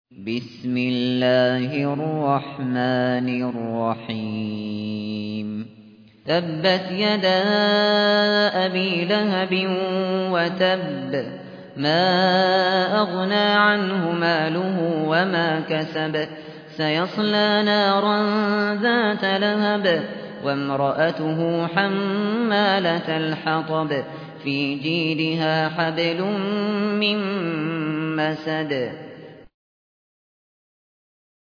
بسم الله الرحمن الرحيم تبت يدا أبي لهب وتب ما أغنى عنه ماله وما كسب سيصلى نارا ذات لهب وامرأته حمالة الحطب في جيدها حبل من مسد